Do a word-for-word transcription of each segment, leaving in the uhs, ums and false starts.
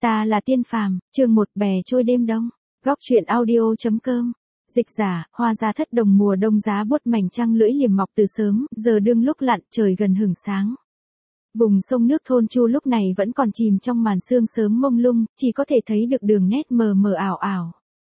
Ta là Tiên Phàm, chương một bè trôi đêm đông. Góc truyện audio.com. Dịch giả, hoa giá thất đồng mùa đông giá buốt mảnh trăng lưỡi liềm mọc từ sớm, giờ đương lúc lặn trời gần hửng sáng. Vùng sông nước thôn Chu lúc này vẫn còn chìm trong màn sương sớm mông lung, chỉ có thể thấy được đường nét mờ mờ ảo ảo.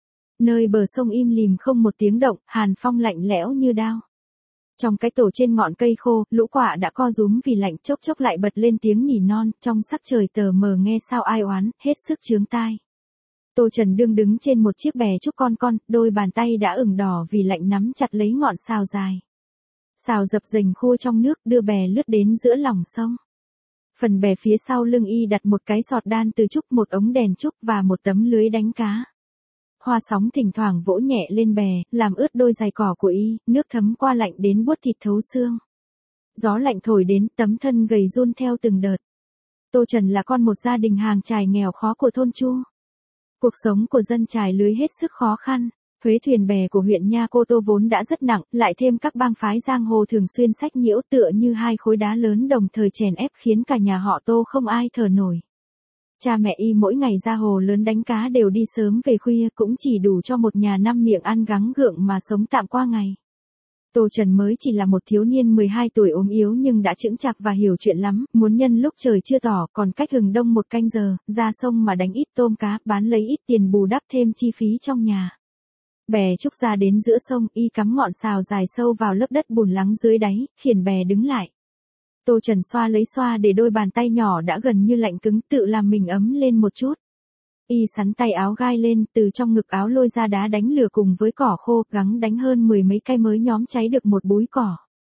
Nơi bờ sông im lìm không một tiếng động, hàn phong lạnh lẽo như đao. Trong cái tổ trên ngọn cây khô, lũ quạ đã co rúm vì lạnh, chốc chốc lại bật lên tiếng nỉ non, trong sắc trời tờ mờ nghe sao ai oán, hết sức chướng tai. Tô Trần đương đứng trên một chiếc bè trúc con con, đôi bàn tay đã ửng đỏ vì lạnh nắm chặt lấy ngọn sào dài. Sào dập dềnh khô trong nước đưa bè lướt đến giữa lòng sông. Phần bè phía sau lưng y đặt một cái sọt đan từ trúc, một ống đèn trúc và một tấm lưới đánh cá. Hoa sóng thỉnh thoảng vỗ nhẹ lên bè, làm ướt đôi giày cỏ của y, nước thấm qua lạnh đến buốt thịt thấu xương. Gió lạnh thổi đến, tấm thân gầy run theo từng đợt. Tô Trần là con một gia đình hàng chài nghèo khó của thôn Chu. Cuộc sống của dân chài lưới hết sức khó khăn. Thuế thuyền bè của huyện Nha Cô Tô vốn đã rất nặng, lại thêm các bang phái giang hồ thường xuyên sách nhiễu tựa như hai khối đá lớn đồng thời chèn ép khiến cả nhà họ Tô không ai thở nổi. Cha mẹ y mỗi ngày ra hồ lớn đánh cá đều đi sớm về khuya, cũng chỉ đủ cho một nhà năm miệng ăn gắng gượng mà sống tạm qua ngày. Tô Trần mới chỉ là một thiếu niên mười hai tuổi ốm yếu nhưng đã chững chạc và hiểu chuyện lắm, muốn nhân lúc trời chưa tỏ còn cách hừng đông một canh giờ, ra sông mà đánh ít tôm cá, bán lấy ít tiền bù đắp thêm chi phí trong nhà. Bè trúc ra đến giữa sông, y cắm ngọn sào dài sâu vào lớp đất bùn lắng dưới đáy, khiển bè đứng lại. Tô Trần xoa lấy xoa để đôi bàn tay nhỏ đã gần như lạnh cứng, tự làm mình ấm lên một chút. Y sắn tay áo gai lên, từ trong ngực áo lôi ra đá đánh lửa cùng với cỏ khô, gắng đánh hơn mười mấy cây mới nhóm cháy được một búi cỏ.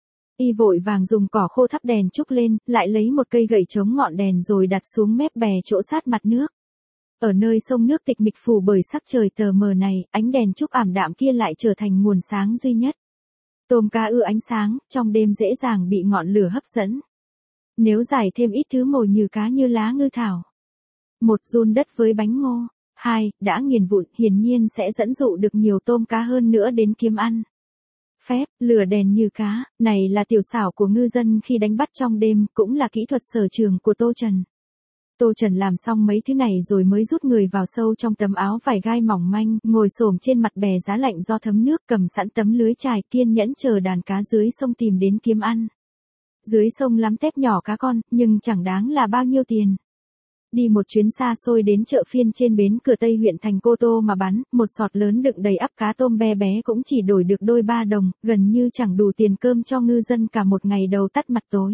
Y vội vàng dùng cỏ khô thắp đèn trúc lên, lại lấy một cây gậy chống ngọn đèn rồi đặt xuống mép bè chỗ sát mặt nước. Ở nơi sông nước tịch mịch phủ bởi sắc trời tờ mờ này, ánh đèn trúc ảm đạm kia lại trở thành nguồn sáng duy nhất. Tôm cá ưa ánh sáng, trong đêm dễ dàng bị ngọn lửa hấp dẫn. Nếu giải thêm ít thứ mồi như cá như lá ngư thảo. Một, giun đất với bánh ngô. Hai, đã nghiền vụn, hiển nhiên sẽ dẫn dụ được nhiều tôm cá hơn nữa đến kiếm ăn. Phép, lửa đèn như cá, này là tiểu xảo của ngư dân khi đánh bắt trong đêm, cũng là kỹ thuật sở trường của Tô Trần. Tô Trần làm xong mấy thứ này rồi mới rút người vào sâu trong tấm áo vải gai mỏng manh, ngồi xổm trên mặt bè giá lạnh do thấm nước, cầm sẵn tấm lưới chài, kiên nhẫn chờ đàn cá dưới sông tìm đến kiếm ăn. Dưới sông lắm tép nhỏ cá con, nhưng chẳng đáng là bao nhiêu tiền. Đi một chuyến xa xôi đến chợ phiên trên bến cửa Tây huyện thành Cô Tô mà bán, một sọt lớn đựng đầy ắp cá tôm bé bé cũng chỉ đổi được đôi ba đồng, gần như chẳng đủ tiền cơm cho ngư dân cả một ngày đầu tắt mặt tối.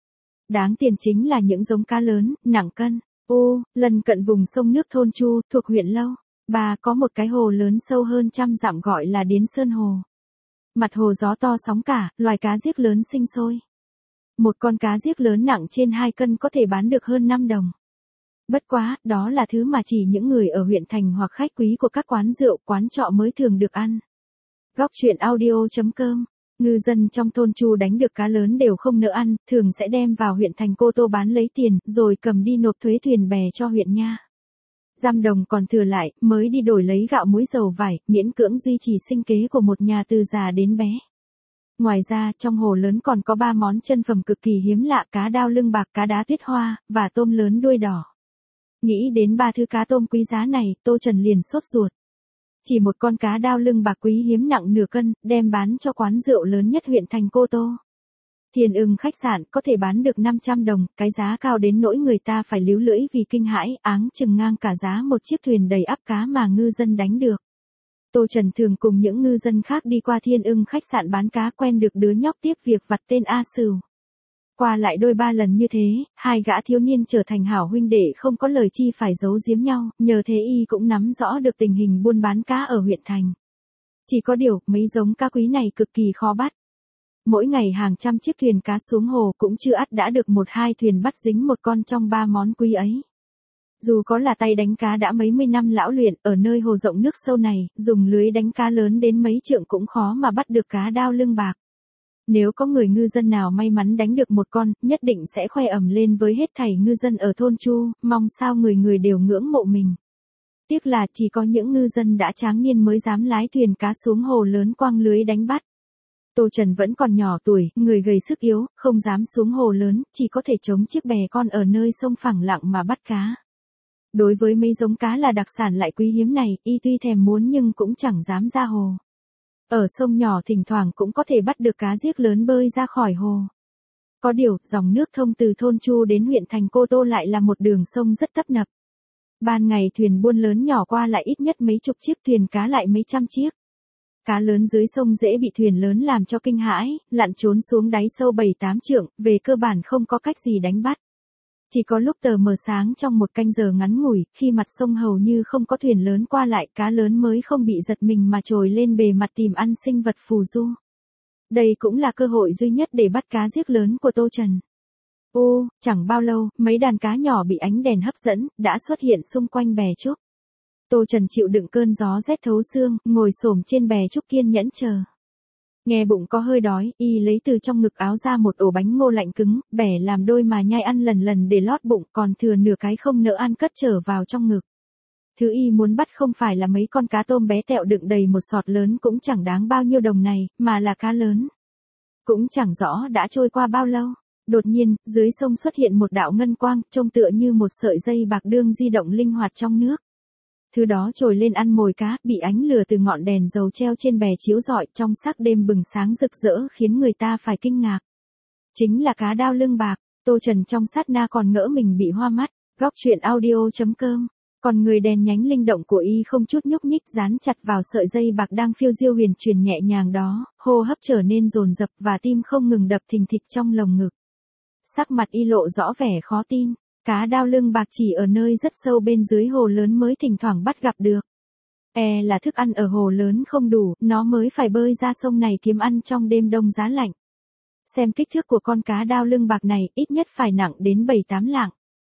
Đáng tiền chính là những giống cá lớn, nặng cân. Ô, lần cận vùng sông nước thôn Chu, thuộc huyện Lâu, bà có một cái hồ lớn sâu hơn trăm dặm gọi là Điến Sơn Hồ. Mặt hồ gió to sóng cả, loài cá giếc lớn sinh sôi. Một con cá giếc lớn nặng trên hai cân có thể bán được hơn năm đồng. Bất quá, đó là thứ mà chỉ những người ở huyện thành hoặc khách quý của các quán rượu, quán trọ mới thường được ăn. Góc truyện audio.com. Ngư dân trong thôn Chu đánh được cá lớn đều không nỡ ăn, thường sẽ đem vào huyện thành Cô Tô bán lấy tiền, rồi cầm đi nộp thuế thuyền bè cho huyện Nha. Giam đồng còn thừa lại, mới đi đổi lấy gạo muối dầu vải, miễn cưỡng duy trì sinh kế của một nhà từ già đến bé. Ngoài ra, trong hồ lớn còn có ba món chân phẩm cực kỳ hiếm lạ: cá đao lưng bạc, cá đá tuyết hoa, và tôm lớn đuôi đỏ. Nghĩ đến ba thứ cá tôm quý giá này, Tô Trần liền sốt ruột. Chỉ một con cá đao lưng bạc quý hiếm nặng nửa cân, đem bán cho quán rượu lớn nhất huyện thành Cô Tô. Thiên Ưng khách sạn có thể bán được năm trăm đồng, cái giá cao đến nỗi người ta phải líu lưỡi vì kinh hãi, áng chừng ngang cả giá một chiếc thuyền đầy ắp cá mà ngư dân đánh được. Tô Trần thường cùng những ngư dân khác đi qua Thiên Ưng khách sạn bán cá, quen được đứa nhóc tiếp việc vặt tên A Sửu. Qua lại đôi ba lần như thế, hai gã thiếu niên trở thành hảo huynh đệ không có lời chi phải giấu giếm nhau, nhờ thế y cũng nắm rõ được tình hình buôn bán cá ở huyện thành. Chỉ có điều, mấy giống cá quý này cực kỳ khó bắt. Mỗi ngày hàng trăm chiếc thuyền cá xuống hồ cũng chưa ắt đã được một hai thuyền bắt dính một con trong ba món quý ấy. Dù có là tay đánh cá đã mấy mươi năm lão luyện, ở nơi hồ rộng nước sâu này, dùng lưới đánh cá lớn đến mấy trượng cũng khó mà bắt được cá đao lưng bạc. Nếu có người ngư dân nào may mắn đánh được một con, nhất định sẽ khoe ầm lên với hết thảy ngư dân ở thôn Chu, mong sao người người đều ngưỡng mộ mình. Tiếc là chỉ có những ngư dân đã tráng niên mới dám lái thuyền cá xuống hồ lớn quăng lưới đánh bắt. Tô Trần vẫn còn nhỏ tuổi, người gầy sức yếu, không dám xuống hồ lớn, chỉ có thể chống chiếc bè con ở nơi sông phẳng lặng mà bắt cá. Đối với mấy giống cá là đặc sản lại quý hiếm này, y tuy thèm muốn nhưng cũng chẳng dám ra hồ. Ở sông nhỏ thỉnh thoảng cũng có thể bắt được cá giếc lớn bơi ra khỏi hồ. Có điều, dòng nước thông từ thôn Chu đến huyện thành Cô Tô lại là một đường sông rất tấp nập. Ban ngày thuyền buôn lớn nhỏ qua lại ít nhất mấy chục chiếc, thuyền cá lại mấy trăm chiếc. Cá lớn dưới sông dễ bị thuyền lớn làm cho kinh hãi, lặn trốn xuống đáy sâu bảy tám trượng, về cơ bản không có cách gì đánh bắt. Chỉ có lúc tờ mờ sáng trong một canh giờ ngắn ngủi, khi mặt sông hầu như không có thuyền lớn qua lại, cá lớn mới không bị giật mình mà trồi lên bề mặt tìm ăn sinh vật phù du. Đây cũng là cơ hội duy nhất để bắt cá giếc lớn của Tô Trần. Ô, chẳng bao lâu, mấy đàn cá nhỏ bị ánh đèn hấp dẫn, đã xuất hiện xung quanh bè trúc. Tô Trần chịu đựng cơn gió rét thấu xương, ngồi xổm trên bè trúc kiên nhẫn chờ. Nghe bụng có hơi đói, y lấy từ trong ngực áo ra một ổ bánh ngô lạnh cứng, bẻ làm đôi mà nhai ăn lần lần để lót bụng, còn thừa nửa cái không nỡ ăn cất trở vào trong ngực. Thứ y muốn bắt không phải là mấy con cá tôm bé tẹo đựng đầy một sọt lớn cũng chẳng đáng bao nhiêu đồng này, mà là cá lớn. Cũng chẳng rõ đã trôi qua bao lâu. Đột nhiên, dưới sông xuất hiện một đạo ngân quang, trông tựa như một sợi dây bạc đương di động linh hoạt trong nước. Thứ đó trồi lên ăn mồi cá, bị ánh lửa từ ngọn đèn dầu treo trên bè chiếu rọi trong sắc đêm bừng sáng rực rỡ khiến người ta phải kinh ngạc. Chính là cá đao lưng bạc. Tô Trần trong sát na còn ngỡ mình bị hoa mắt. Góc truyện audio chấm com. Còn người đèn nhánh linh động của y không chút nhúc nhích dán chặt vào sợi dây bạc đang phiêu diêu huyền chuyển nhẹ nhàng đó, hô hấp trở nên dồn dập và tim không ngừng đập thình thịch trong lồng ngực. Sắc mặt y lộ rõ vẻ khó tin, cá đao lưng bạc chỉ ở nơi rất sâu bên dưới hồ lớn mới thỉnh thoảng bắt gặp được. E là thức ăn ở hồ lớn không đủ, nó mới phải bơi ra sông này kiếm ăn trong đêm đông giá lạnh. Xem kích thước của con cá đao lưng bạc này, ít nhất phải nặng đến bảy tám lạng.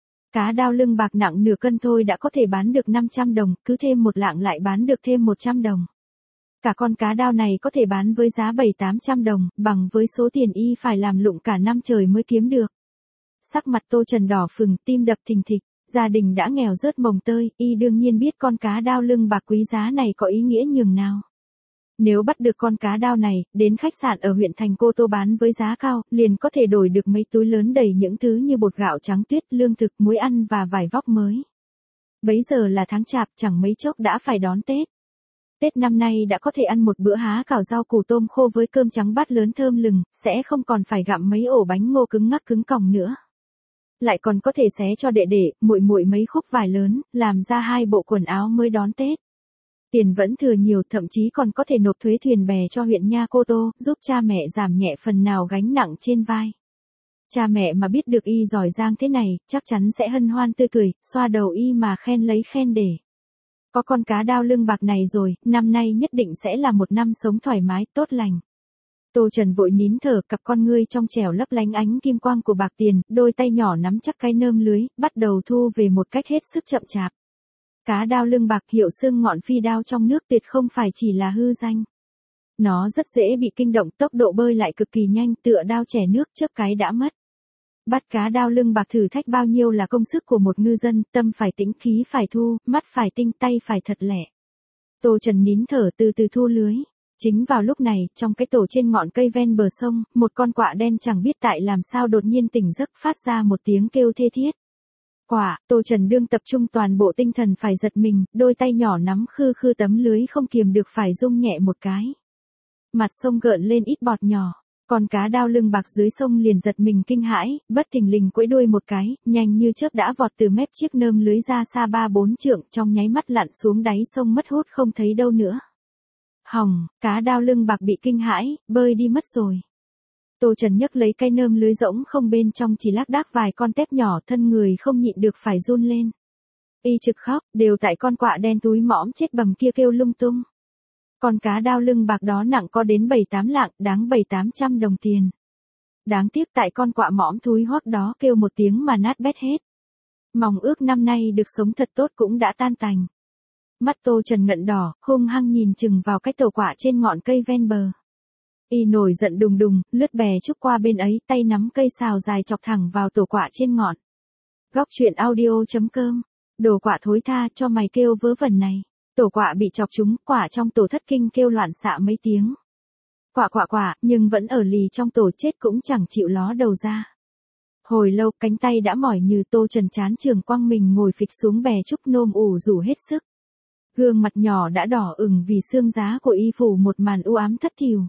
Cá đao lưng bạc nặng nửa cân thôi đã có thể bán được năm trăm đồng, cứ thêm một lạng lại bán được thêm một trăm đồng. Cả con cá đao này có thể bán với giá bảy tám trăm đồng, bằng với số tiền y phải làm lụng cả năm trời mới kiếm được. Sắc mặt Tô Trần đỏ phừng, tim đập thình thịch, gia đình đã nghèo rớt mồng tơi, y đương nhiên biết con cá đao lưng bạc quý giá này có ý nghĩa nhường nào. Nếu bắt được con cá đao này, đến khách sạn ở huyện thành Cô Tô bán với giá cao, liền có thể đổi được mấy túi lớn đầy những thứ như bột gạo trắng tuyết, lương thực, muối ăn và vải vóc mới. Bấy giờ là tháng chạp, chẳng mấy chốc đã phải đón Tết. Tết năm nay đã có thể ăn một bữa há cảo rau củ tôm khô với cơm trắng bát lớn thơm lừng, sẽ không còn phải gặm mấy ổ bánh ngô cứng ngắc cứng còng nữa. Lại còn có thể xé cho đệ đệ, muội muội mấy khúc vải lớn, làm ra hai bộ quần áo mới đón Tết. Tiền vẫn thừa nhiều, thậm chí còn có thể nộp thuế thuyền bè cho huyện Nha Cô Tô, giúp cha mẹ giảm nhẹ phần nào gánh nặng trên vai. Cha mẹ mà biết được y giỏi giang thế này, chắc chắn sẽ hân hoan tươi cười, xoa đầu y mà khen lấy khen để. Có con cá đao lưng bạc này rồi, năm nay nhất định sẽ là một năm sống thoải mái, tốt lành. Tô Trần vội nín thở, cặp con ngươi trong trẻo lấp lánh ánh kim quang của bạc tiền, đôi tay nhỏ nắm chắc cái nơm lưới, bắt đầu thu về một cách hết sức chậm chạp. Cá đao lưng bạc hiệu xương ngọn phi đao trong nước tuyệt không phải chỉ là hư danh. Nó rất dễ bị kinh động, tốc độ bơi lại cực kỳ nhanh, tựa đao chẻ nước, chớp cái đã mất. Bắt cá đao lưng bạc thử thách bao nhiêu là công sức của một ngư dân, tâm phải tĩnh, khí phải thu, mắt phải tinh, tay phải thật lẹ. Tô Trần nín thở từ từ thu lưới. Chính vào lúc này, trong cái tổ trên ngọn cây ven bờ sông, một con quạ đen chẳng biết tại làm sao đột nhiên tỉnh giấc, phát ra một tiếng kêu thê thiết. Quả, Tô Trần đương tập trung toàn bộ tinh thần phải giật mình, đôi tay nhỏ nắm khư khư tấm lưới không kiềm được phải rung nhẹ một cái. Mặt sông gợn lên ít bọt nhỏ, con cá đao lưng bạc dưới sông liền giật mình kinh hãi, bất thình lình quẫy đuôi một cái, nhanh như chớp đã vọt từ mép chiếc nơm lưới ra xa ba bốn trượng, trong nháy mắt lặn xuống đáy sông mất hút không thấy đâu nữa. Hỏng, cá đao lưng bạc bị kinh hãi, bơi đi mất rồi. Tô Trần nhấc lấy cái nơm lưới rỗng không bên trong chỉ lác đác vài con tép nhỏ, thân người không nhịn được phải run lên. Y trực khóc, đều tại con quạ đen túi mõm chết bầm kia kêu lung tung. Con cá đao lưng bạc đó nặng có đến bảy tám lạng, đáng bảy tám trăm đồng tiền. Đáng tiếc tại con quạ mõm thúi hoắc đó kêu một tiếng mà nát bét hết. Mong ước năm nay được sống thật tốt cũng đã tan tành. Mắt Tô Trần ngận đỏ, hung hăng nhìn chừng vào cái tổ quạ trên ngọn cây ven bờ. Y nổi giận đùng đùng, lướt bè trúc qua bên ấy, tay nắm cây sào dài chọc thẳng vào tổ quạ trên ngọn. Góc truyện audio chấm com. Đồ quạ thối tha, cho mày kêu vớ vẩn này. Tổ quạ bị chọc trúng, quạ trong tổ thất kinh kêu loạn xạ mấy tiếng. Quạ quạ quạ, nhưng vẫn ở lì trong tổ chết cũng chẳng chịu ló đầu ra. Hồi lâu cánh tay đã mỏi như Tô Trần chán trường quăng mình ngồi phịch xuống bè trúc nôm ủ rủ hết sức. Gương mặt nhỏ đã đỏ ửng vì sương giá của y phủ một màn u ám thất thỉu.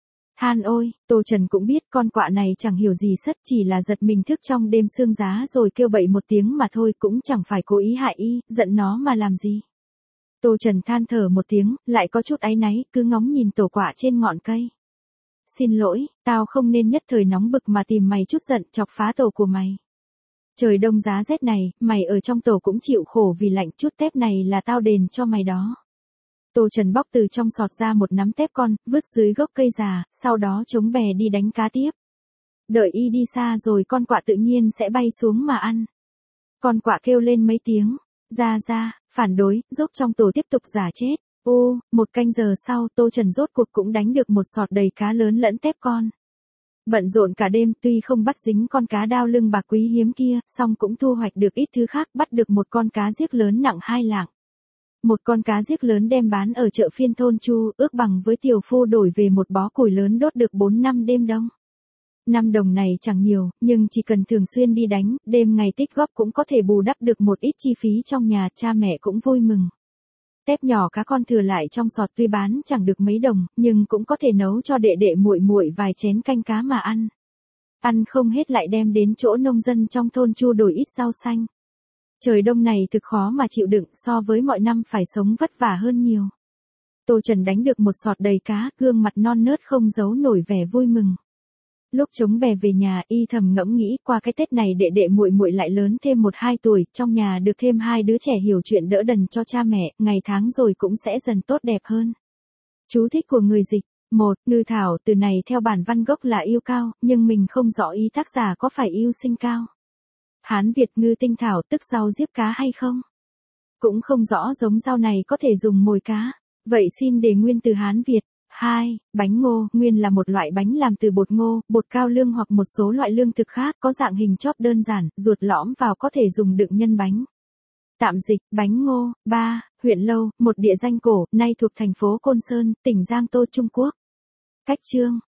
Han ôi, Tô Trần cũng biết con quạ này chẳng hiểu gì sất, chỉ là giật mình thức trong đêm sương giá rồi kêu bậy một tiếng mà thôi, cũng chẳng phải cố ý hại y, giận nó mà làm gì. Tô Trần than thở một tiếng, lại có chút áy náy, cứ ngóng nhìn tổ quạ trên ngọn cây. Xin lỗi, tao không nên nhất thời nóng bực mà tìm mày chút giận, chọc phá tổ của mày. Trời đông giá rét này, mày ở trong tổ cũng chịu khổ vì lạnh, chút tép này là tao đền cho mày đó. Tô Trần bóc từ trong sọt ra một nắm tép con, vứt dưới gốc cây già, sau đó chống bè đi đánh cá tiếp. Đợi y đi xa rồi con quạ tự nhiên sẽ bay xuống mà ăn. Con quạ kêu lên mấy tiếng, ra ra, phản đối, giúp trong tổ tiếp tục giả chết. Ô, một canh giờ sau Tô Trần rốt cuộc cũng đánh được một sọt đầy cá lớn lẫn tép con. Bận rộn cả đêm tuy không bắt dính con cá đao lưng bạc quý hiếm kia, song cũng thu hoạch được ít thứ khác, bắt được một con cá giếc lớn nặng hai lạng. Một con cá giếc lớn đem bán ở chợ phiên thôn Chu, ước bằng với tiểu phu đổi về một bó củi lớn đốt được bốn năm đêm đông. Năm đồng này chẳng nhiều, nhưng chỉ cần thường xuyên đi đánh, đêm ngày tích góp cũng có thể bù đắp được một ít chi phí trong nhà, cha mẹ cũng vui mừng. Tép nhỏ cá con thừa lại trong sọt tuy bán chẳng được mấy đồng, nhưng cũng có thể nấu cho đệ đệ muội muội vài chén canh cá mà ăn. Ăn không hết lại đem đến chỗ nông dân trong thôn Chu đổi ít rau xanh. Trời đông này thực khó mà chịu đựng, so với mọi năm phải sống vất vả hơn nhiều. Tô Trần đánh được một sọt đầy cá, gương mặt non nớt không giấu nổi vẻ vui mừng. Lúc chống bè về nhà, y thầm ngẫm nghĩ, qua cái Tết này đệ đệ muội muội lại lớn thêm một hai tuổi, trong nhà được thêm hai đứa trẻ hiểu chuyện đỡ đần cho cha mẹ, ngày tháng rồi cũng sẽ dần tốt đẹp hơn. Chú thích của người dịch. Một, ngư thảo, từ này theo bản văn gốc là yêu cao, nhưng mình không rõ ý tác giả có phải yêu sinh cao. Hán Việt ngư tinh thảo tức rau diếp cá hay không? Cũng không rõ giống rau này có thể dùng mồi cá. Vậy xin đề nguyên từ Hán Việt. Hai, bánh ngô, nguyên là một loại bánh làm từ bột ngô, bột cao lương hoặc một số loại lương thực khác, có dạng hình chóp đơn giản, ruột lõm vào có thể dùng đựng nhân bánh. Tạm dịch, bánh ngô. Ba, huyện Lâu, một địa danh cổ, nay thuộc thành phố Côn Sơn, tỉnh Giang Tô, Trung Quốc. Cách chương